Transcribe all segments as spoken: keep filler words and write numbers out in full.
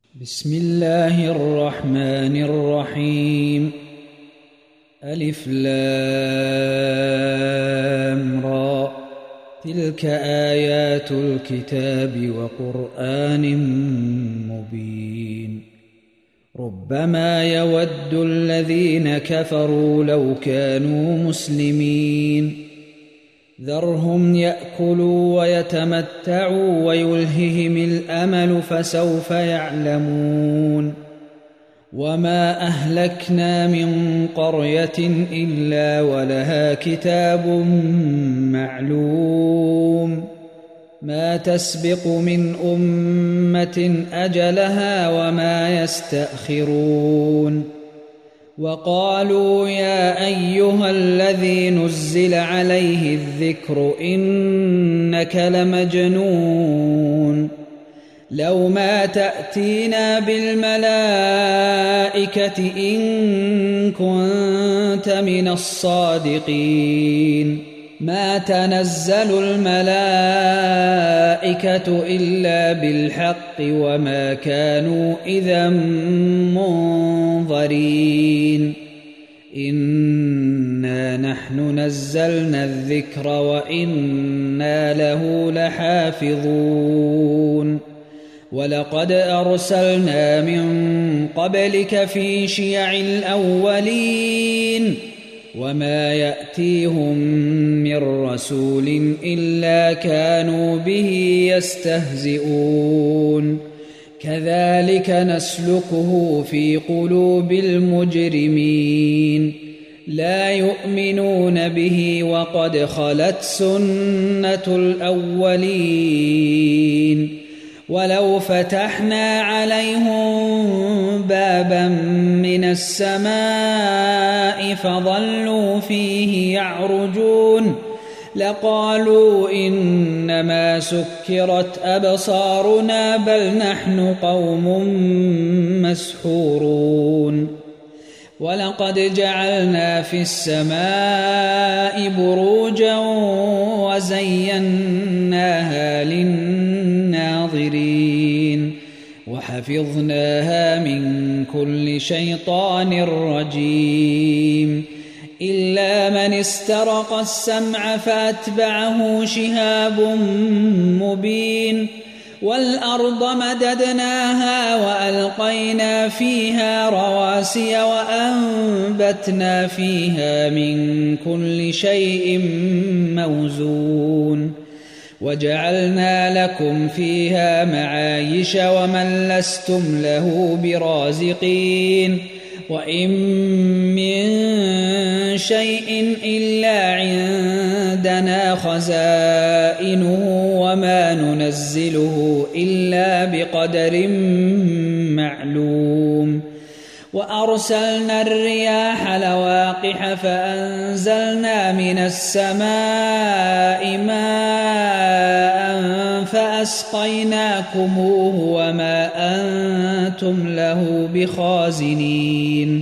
بسم الله الرحمن الرحيم. ألف لام را، تلك آيات الكتاب وقرآن مبين. ربما يود الذين كفروا لو كانوا مسلمين، ذرهم يأكلوا ويتمتعوا ويلههم الأمل فسوف يعلمون. وما أهلكنا من قرية إلا ولها كتاب معلوم، ما تسبق من أمة أجلها وما يستأخرون. وقالوا يا أيها الذي نزل عليه الذكر إنك لمجنون، لو ما تأتينا بالملائكة إن كنت من الصادقين. ما تنزل الملائكة إلا بالحق وما كانوا إذا منظرين. إنا نحن نزلنا الذكر وإنا له لحافظون. ولقد أرسلنا من قبلك في شيع الأولين، وما يأتيهم من رسول إلا كانوا به يستهزئون. كذلك نسلكه في قلوب المجرمين، لا يؤمنون به وقد خلت سنة الأولين. ولو فتحنا عليهم بابا من السماء فظلوا فيه يعرجون لقالوا إنما سكرت أبصارنا بل نحن قوم مسحورون. ولقد جعلنا في السماء بروجا وزيناها للناظرين وحفظناها من كل شيطان رجيم، إلا من استرق السمع فأتبعه شهاب مبين. والأرض مددناها وألقينا فيها رواسي وأنبتنا فيها من كل شيء موزون. وجعلنا لكم فيها معايش ومن لستم له برازقين. وإن من شيء إلا عندنا خزائنه وما ننزله إلا بقدر معلوم. وأرسلنا الرياح لواقح فأنزلنا من السماء ماء فأسقيناكموه وما أنتم له بخازنين.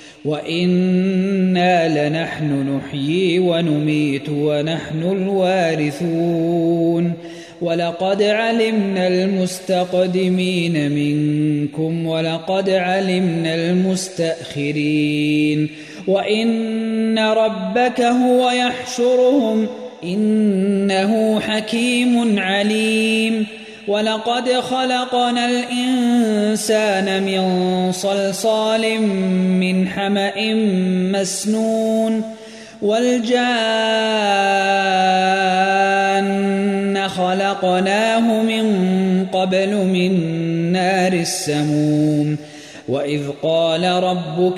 وإنا لنحن نحيي ونميت ونحن الوارثون. ولقد علمنا المستقدمين منكم ولقد علمنا المستأخرين. وإن ربك هو يحشرهم إنه حكيم عليم. ولقد خلقنا الإنسان من صلصال من حمأ مسنون. والجان خلقناه من قبل من نار السموم. وإذ قال ربك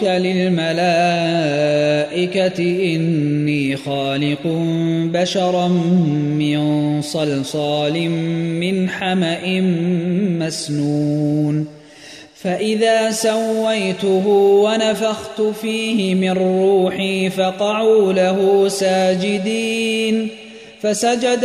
للملائكة إني خالق بشرا من صلصال من حمأ مسنون. فإذا سويته ونفخت فيه من روحي فقعوا له ساجدين. فسجد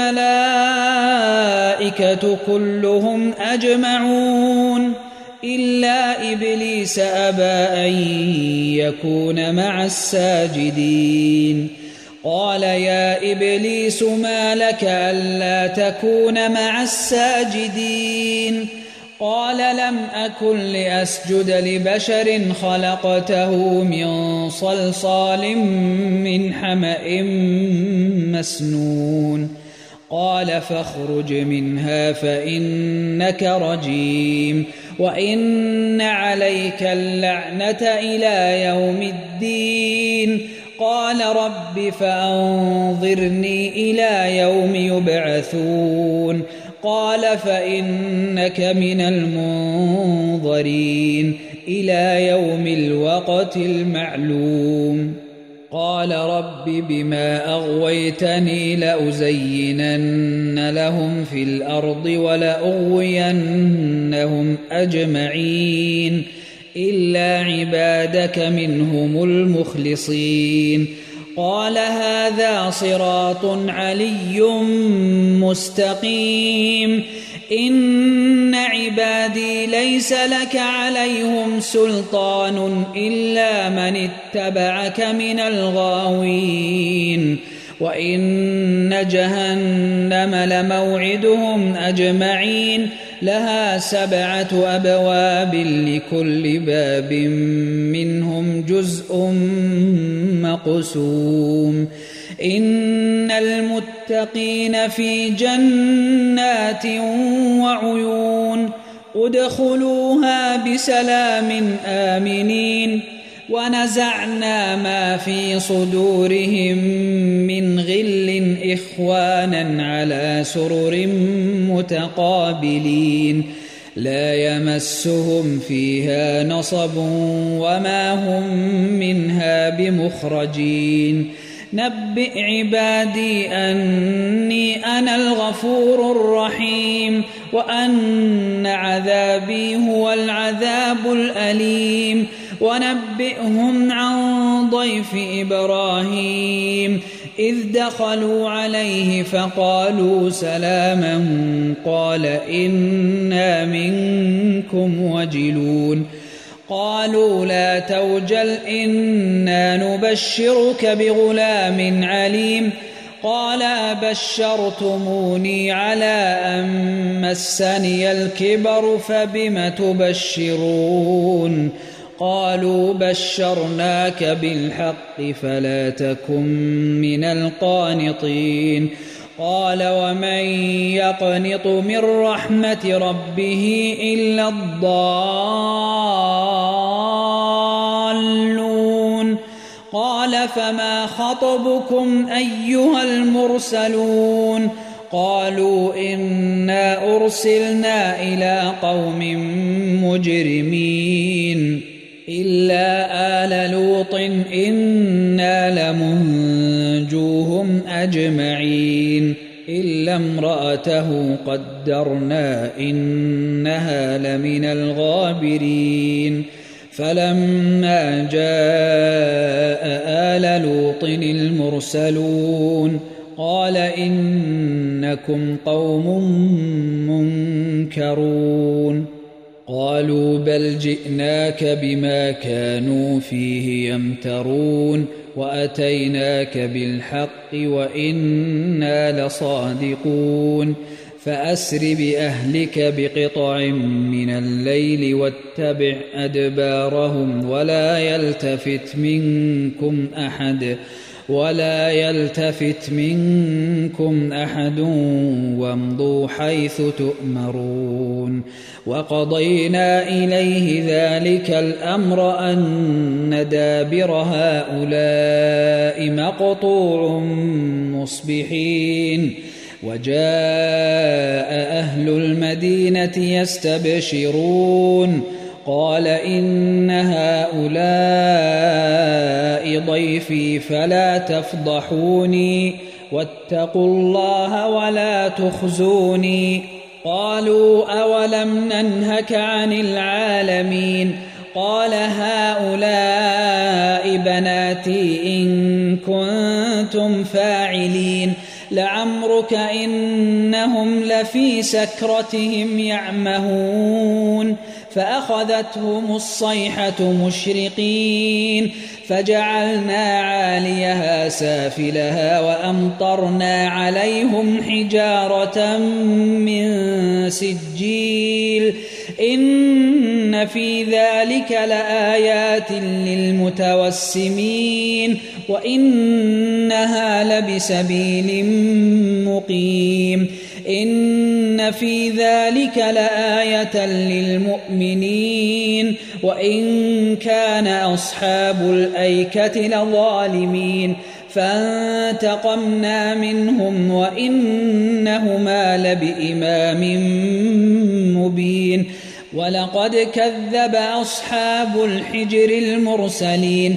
الملائكة كلهم أجمعون إلا إبليس أبى أن يكون مع الساجدين. قال يا إبليس ما لك ألا تكون مع الساجدين؟ قال لم أكن لأسجد لبشر خلقته من صلصال من حمأ مسنون قال فاخرج منها فإنك رجيم وإن عليك اللعنة إلى يوم الدين قال رب فأنظرني إلى يوم يبعثون قال فإنك من المنظرين إلى يوم الوقت المعلوم قال رب بما أغويتني لأزينن لهم في الأرض ولأغوينهم أجمعين إلا عبادك منهم المخلصين قال هذا صراط علي مستقيم إن عبادي ليس لك عليهم سلطان إلا من اتبعك من الغاوين وإن جهنم لموعدهم أجمعين لها سبعة أبواب لكل باب منهم جزء مقسوم إن المتقين في جنات وعيون ادخلوها بسلام آمنين ونزعنا ما في صدورهم من غل إخوانا على سرر متقابلين لا يمسهم فيها نصب وما هم منها بمخرجين نبئ عبادي أني أنا الغفور الرحيم وأن عذابي هو العذاب الأليم ونبئهم عن ضيف إبراهيم إذ دخلوا عليه فقالوا سلاما قال إنا منكم وجلون قالوا لا توجل إنا نبشرك بغلام عليم قال أبشرتموني على أن مسني الكبر فبم تبشرون قالوا بشرناك بالحق فلا تكن من القانطين قال ومن يقنط من رحمة ربه إلا الضالون قال فما خطبكم أيها المرسلون قالوا إنا أرسلنا إلى قوم مجرمين إلا آل لوط إنا لمنجوهم أجمعين إلا امرأته قدرنا إنها لمن الغابرين فلما جاء آل لوط المرسلون قال إنكم قوم منكرون قالوا بل جئناك بما كانوا فيه يمترون وأتيناك بالحق وإنا لصادقون فأسر بأهلك بقطع من الليل واتبع أدبارهم ولا يلتفت منكم أحد ولا يلتفت منكم أحد وامضوا حيث تؤمرون وقضينا إليه ذلك الأمر أن دابر هؤلاء مقطوع مصبحين وجاء أهل المدينة يستبشرون قال إن هؤلاء ضيفي فلا تفضحوني واتقوا الله ولا تخزوني قالوا أولم ننهك عن العالمين قال هؤلاء بناتي إن كنتم فاعلين لعمرك إنهم لفي سكرتهم يعمهون فأخذتهم الصيحة مشرقين فجعلنا عاليها سافلها وأمطرنا عليهم حجارة من سجيل إن في ذلك لآيات للمتوسمين وإنها لبسبيل مقيم إن في ذلك لآية للمؤمنين وإن كان أصحاب الأيكة لظالمين فانتقمنا منهم وإنهما لبإمام مبين ولقد كذب أصحاب الحجر المرسلين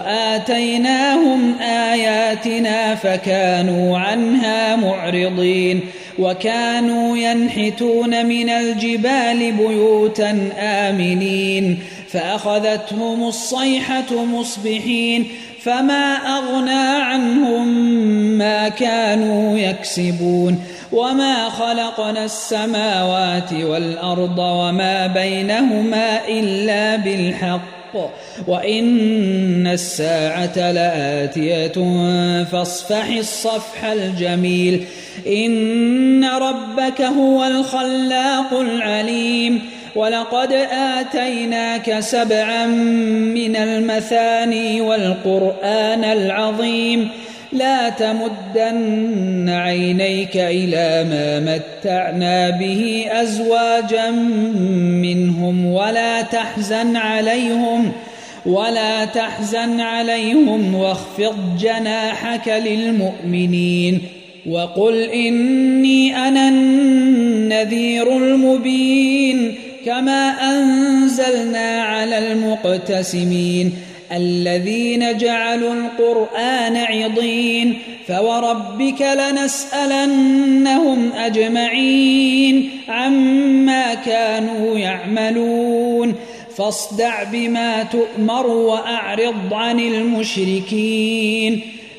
وآتيناهم آياتنا فكانوا عنها معرضين وكانوا ينحتون من الجبال بيوتا آمنين فأخذتهم الصيحة مصبحين فما أغنى عنهم ما كانوا يكسبون وما خلقنا السماوات والأرض وما بينهما إلا بالحق وإن الساعة لآتية فاصفح الصفح الجميل إن ربك هو الخلاق العليم ولقد آتيناك سبعا من المثاني والقرآن العظيم لا تمدن عينيك إلى ما متعنا به أزواجا منهم ولا تحزن عليهم ولا تحزن عليهم واخفض جناحك للمؤمنين وقل إني أنا النذير المبين كما أنزلنا على المقتسمين الذين جعلوا القرآن عضين فوربك لنسألنهم أجمعين عما كانوا يعملون فاصدع بما تؤمر وأعرض عن المشركين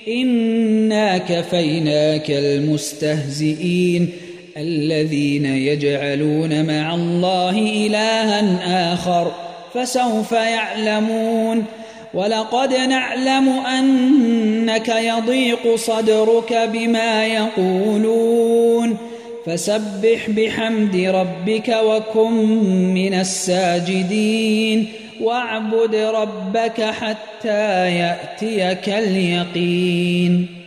إنا كفيناك المستهزئين الذين يجعلون مع الله إلها آخر فسوف يعلمون ولقد نعلم أنك يضيق صدرك بما يقولون فسبح بحمد ربك وكن من الساجدين واعبد ربك حتى يأتيك اليقين.